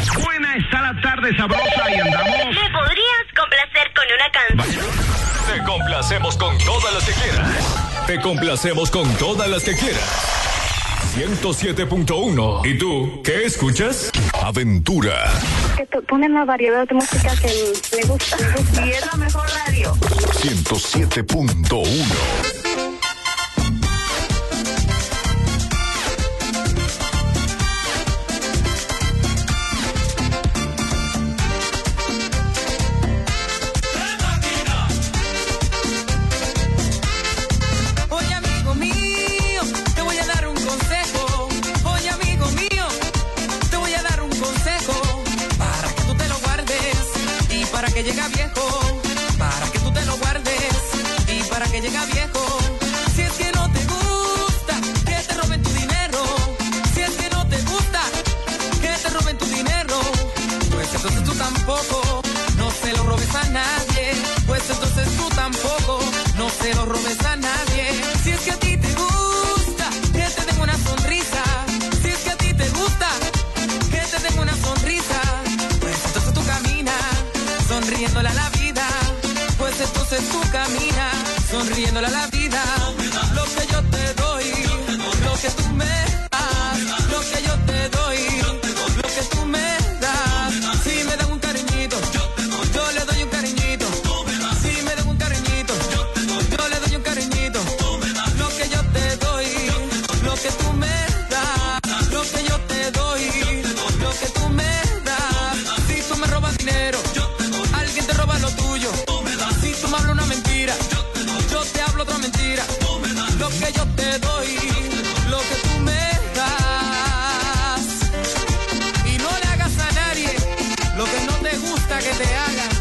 Buena está la tarde sabrosa y andamos. ¿Me podrías complacer con una canción? Te complacemos con todas las que quieras. Te complacemos con todas las que quieras. 107.1. ¿Y tú qué escuchas? Aventura. Que ponen la variedad de música que me gusta. Y es la mejor radio. 107.1. Que llega viejo, para que tú te lo guardes y para que llega viejo. Si es que no te gusta que te roben tu dinero, si es que no te gusta que te roben tu dinero, pues entonces tú tampoco no se lo robes a nadie, pues entonces tú tampoco no se lo robes a nadie. Si es que a ti te gusta que te den una sonrisa, si es que a ti te gusta que te den una sonrisa, pues entonces tú caminas sonriéndole a la vida, pues entonces tú caminas sonriéndole a la vida. Lo que yo te doy, lo que tú me das, lo que yo te doy, lo que tú me das. Si me dan un cariñito, yo le doy un cariñito. Si me dan un cariñito, yo le doy un cariñito. Lo que yo te doy, lo que tú me das, lo que yo te doy, lo que tú me das. Si tú me robas dinero, alguien te roba lo tuyo. Si tú me hablas una mentira, yo te hablo otra mentira. Lo que yo te doy, lo que tú me das. Y no le hagas a nadie lo que no te gusta que te hagan.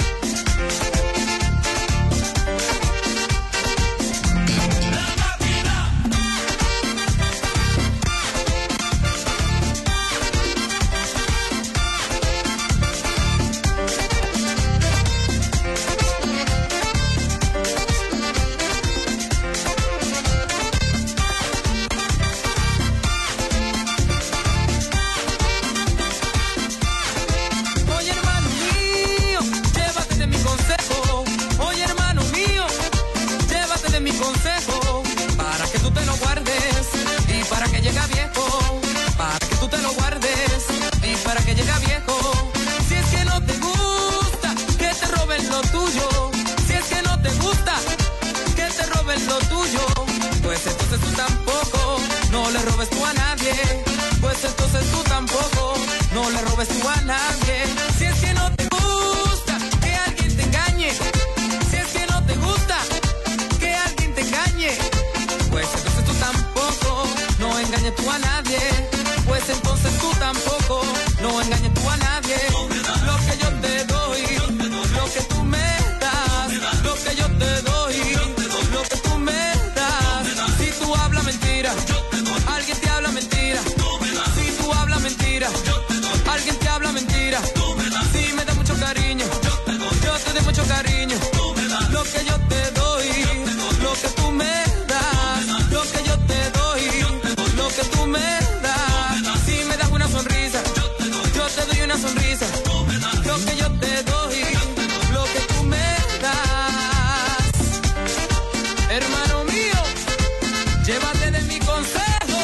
Entonces tú tampoco no le robes tú a nadie, pues entonces tú tampoco no le robes tú a nadie. Si es que no te gusta que alguien te engañe, si es que no te gusta que alguien te engañe, pues entonces tú tampoco no engañes tú a nadie, pues entonces tú tampoco no engañes tú a nadie. Lo que yo te doy, lo que tú me das, lo que yo te doy, lo que tú me das. Si tú hablas mentira, alguien te habla mentira. Si tú hablas mentira, alguien te habla mentira. Si me da mucho cariño, yo te doy mucho cariño. Lo que yo te doy, lo que tú me das, lo que yo te doy, lo que tú me das. Si me das una sonrisa, yo te doy una sonrisa. Lo que yo te doy, lo que tú me das. Hermano mío, llévate de mi consejo.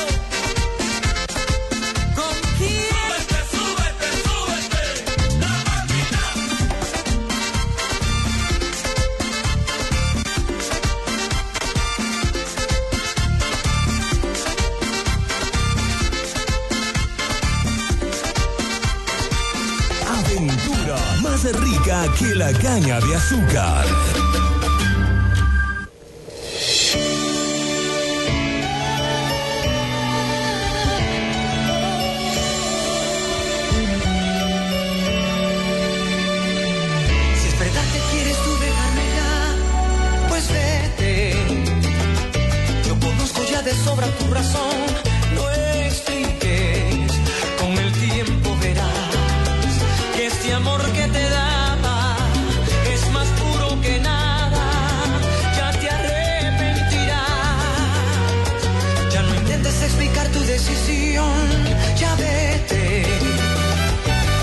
¿Con quién? Súbete, súbete, la máquina. Aventura más rica que la caña de azúcar. Si es verdad que quieres tú dejarme ya, pues vete. Yo conozco ya de sobra tu razón, no expliques. Con el tiempo verás que este amor que te daba es más puro que nada. Ya te arrepentirás. Ya no intentes explicar tu decisión, ya vete.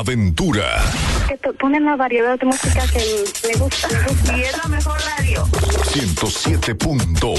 Aventura. Que ponen la variedad de música que me gusta. Y es la mejor radio. 107.1.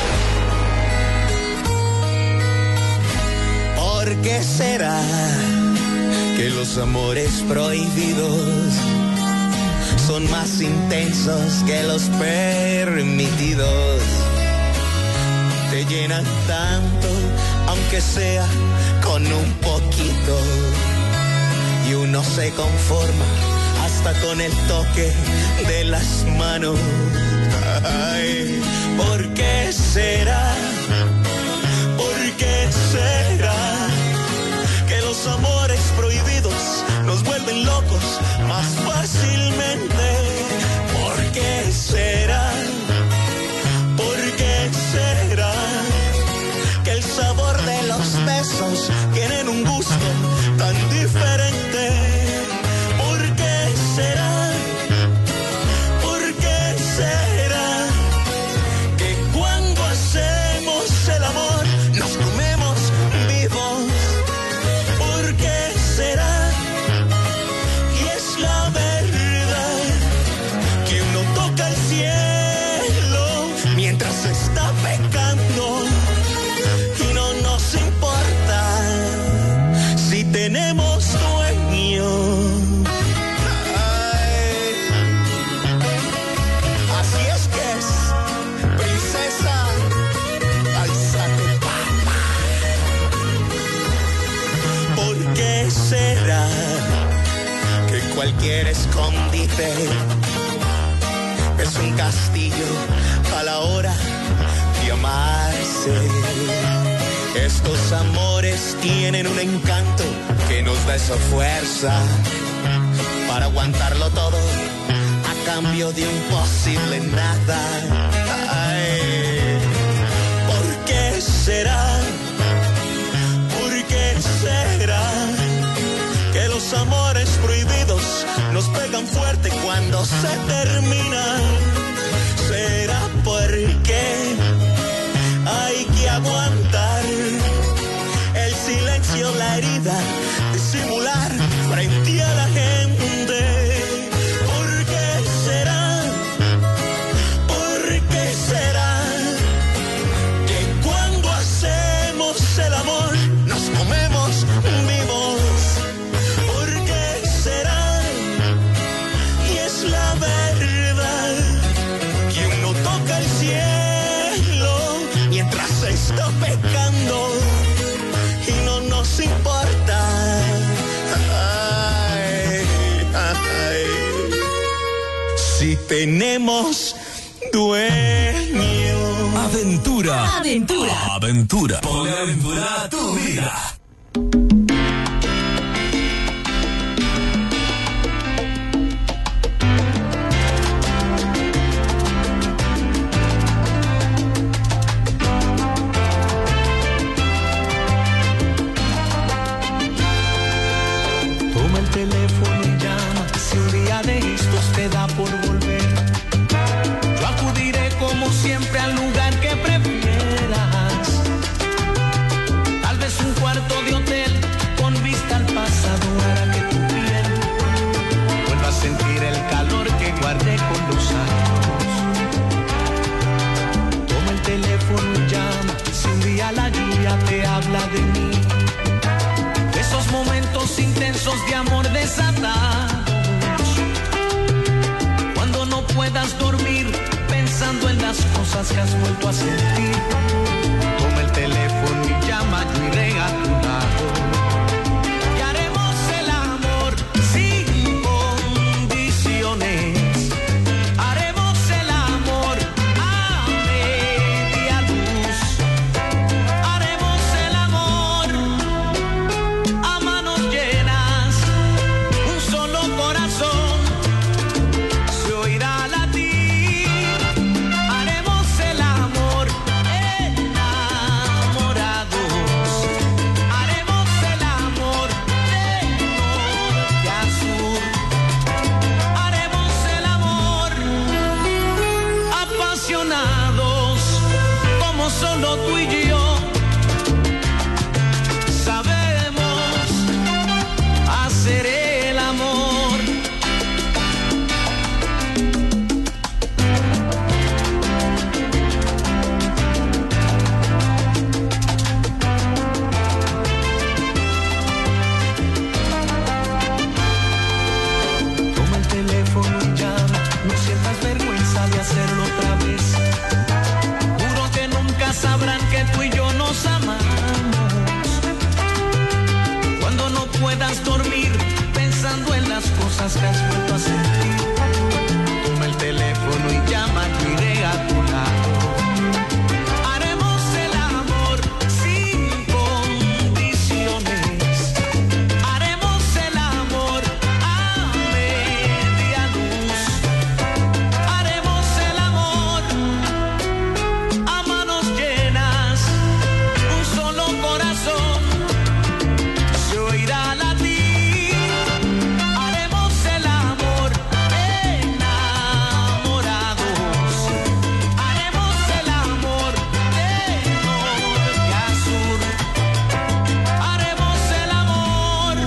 ¿Por qué será que los amores prohibidos son más intensos que los permitidos? Te llenan tanto, aunque sea con un poquito, y uno se conforma hasta con el toque de las manos. Ay, ¿por qué será? ¿Por qué será que los amores prohibidos nos vuelven locos más fácilmente? ¿Por qué será? ¿Por qué será que el sabor de los besos tienen un gusto tan diferente? ¿Por qué será? ¿Por qué será que cuando hacemos el amor nos comemos vivos? ¿Por qué será? Y es la verdad que uno toca el cielo mientras está pecando y no nos importa si tenemos dueño. Ay, así es que es, princesa, alzate, papá. ¿Por qué será que cualquier escondite es un castillo a la hora de amarse? Estos amores tienen un encanto que nos da esa fuerza para aguantarlo todo a cambio de un posible nada. Ay, ¿por qué será? ¿Por qué será que los amores prohibidos nos pegan fuerte cuando se terminan? ¿Será porque hay que aguantar el silencio, la herida, disimular frente a la gente? ¿Por qué será? ¿Por qué será que cuando hacemos el amor nos comemos vivos? ¿Por qué será? Y es la verdad que uno toca el cielo mientras se está pecando y no nos importa. Ay, ay, si tenemos dueño. Aventura. Aventura. Aventura. Ponle aventura a tu vida. Toma el teléfono y llama, si un día de estos te da por volver. Yo acudiré como siempre al lugar que prefieras. Tal vez un cuarto de hotel con vista al pasado hará que tu piel vuelva a sentir el calor que guardé con los años. Toma el teléfono y llama, si un día la lluvia te habla de mí. Esos momentos intensos de amor desatados, cuando no puedas dormir pensando en las cosas que has vuelto a sentir. Toma el teléfono y llama, yo iré a tu lado. Y haremos el amor sin condiciones. Haremos el amor a media luz. Haremos el amor a manos llenas, un solo corazón se oirá latir. Haremos el amor cosas que has vuelto a sentir. Toma el teléfono y llama, yo iré a tu lado. Haremos el amor sin condiciones. Haremos el amor a media luz. Haremos el amor a manos llenas. Un solo corazón se oirá latir. Haremos el amor enamorados. Haremos el amor de norte a sur. Haremos el amor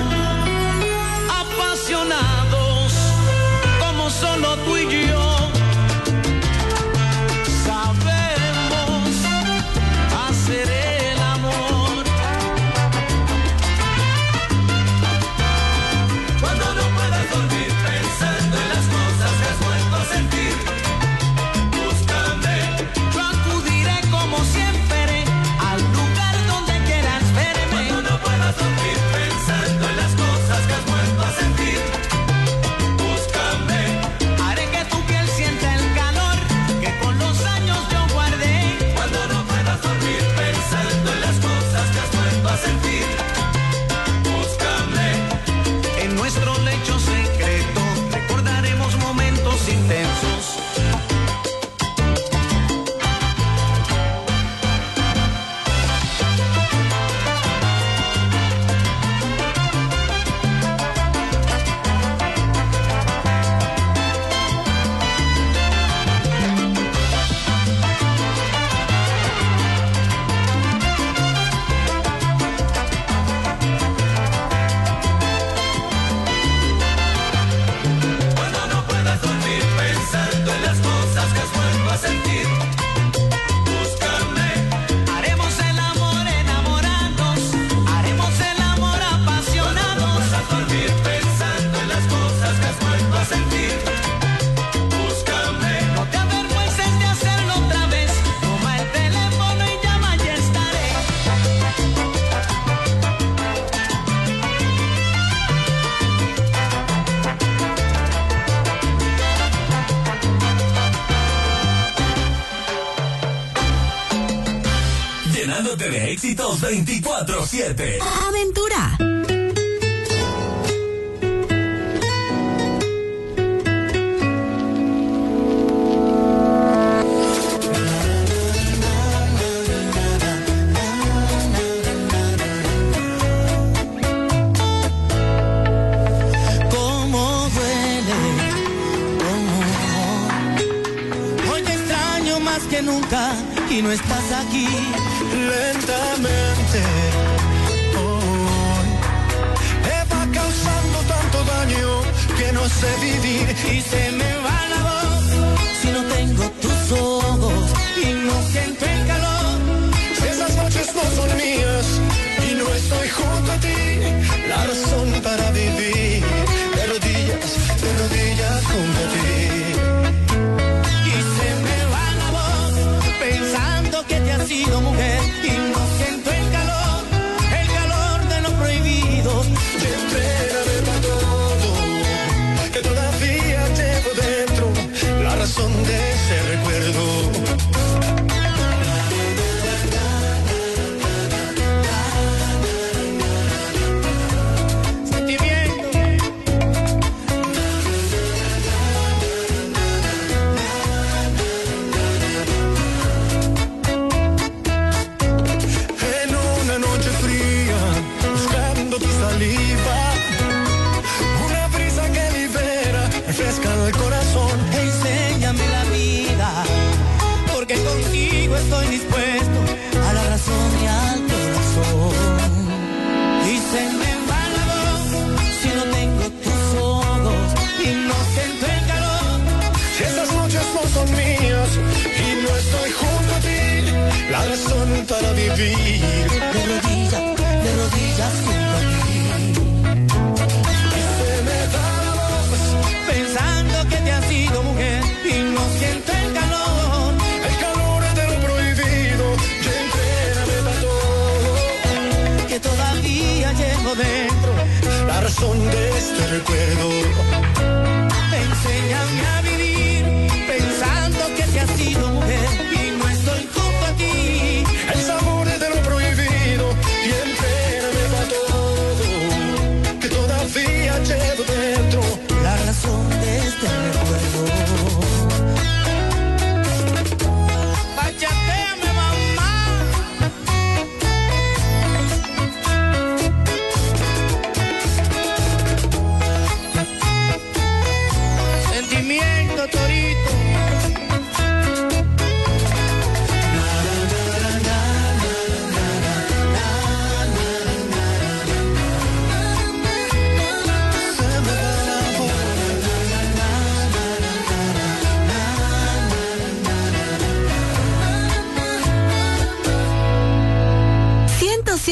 apasionados como solo tú y yo sabemos hacer el amor. Cuando no puedas dormir pensando en las cosas que has vuelto a sentir, búscame. Yo acudiré como siempre al lugar donde quieras verme. Cuando no puedas dormir pensando en las cosas que has vuelto a sentir, búscame. Haré que tu piel sienta el calor que con los años yo guardé. Cuando no puedas dormir pensando en las cosas que has vuelto a sentir, búscame. En nuestro lecho secreto recordaremos momentos intensos. Cuando no puedas dormir pensando en las cosas que has vuelto a sentir, búscame. Haremos el amor enamorados. Haremos el amor apasionados. Cuando no puedas dormir pensando en las cosas que has vuelto a sentir, búscame. No te avergüences de hacerlo otra vez. Toma el teléfono y llama, ya estaré. Llenándote de éxitos 24/7. Aventura. Cómo duele, hoy te extraño más que nunca y no estás aquí. Lentamente hoy me va causando tanto daño que no sé vivir y se me va la voz si no tengo tus ojos y no siento el calor. Esas noches no son mías y no estoy junto a ti. La razón para vivir de rodillas junto a ti. Y se me va la voz pensando que te has sido mujer y no siento el calor de lo prohibido. Te espérame para todo, que todavía llevo dentro la razón de ese recuerdo. En una noche fría, buscando tu saliva, una brisa que libera, refresca el corazón. Enséñame la vida, porque contigo estoy dispuesto a la razón y al corazón. Y se me va la voz si no tengo tus ojos y no siento el calor. Si esas noches no son mías y no estoy junto a ti, la razón para vivir de rodillas junto a ti. Y se me da la voz pensando que te has sido mujer y no siento el calor de lo prohibido. Yo entrégame para todo, que todavía llevo dentro la razón de este recuerdo.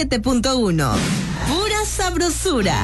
97.1. Pura sabrosura.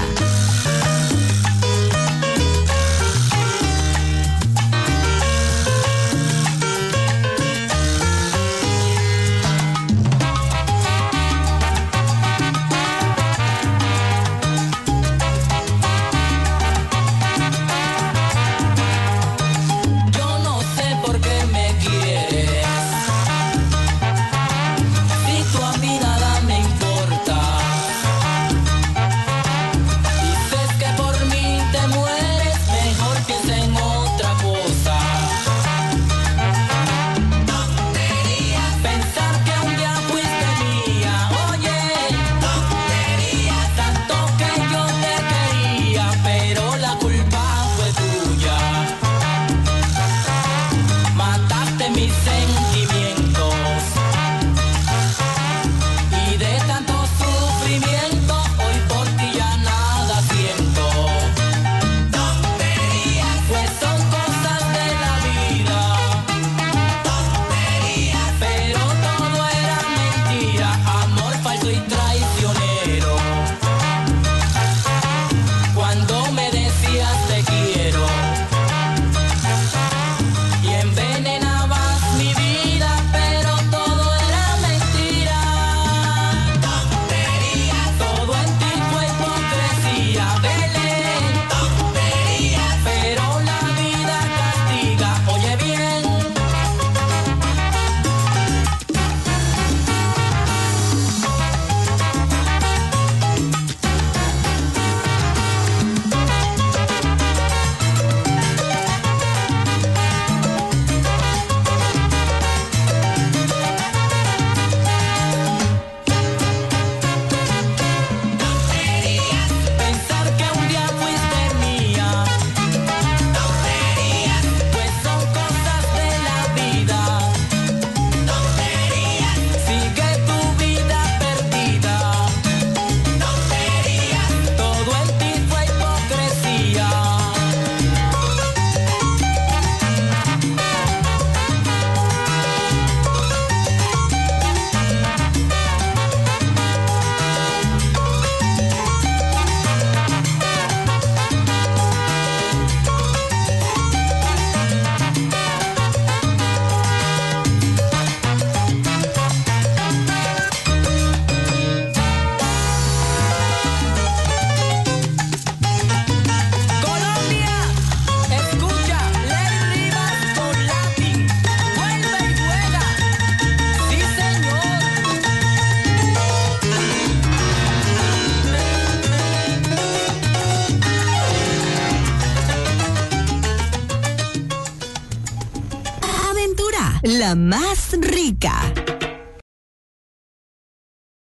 La más rica.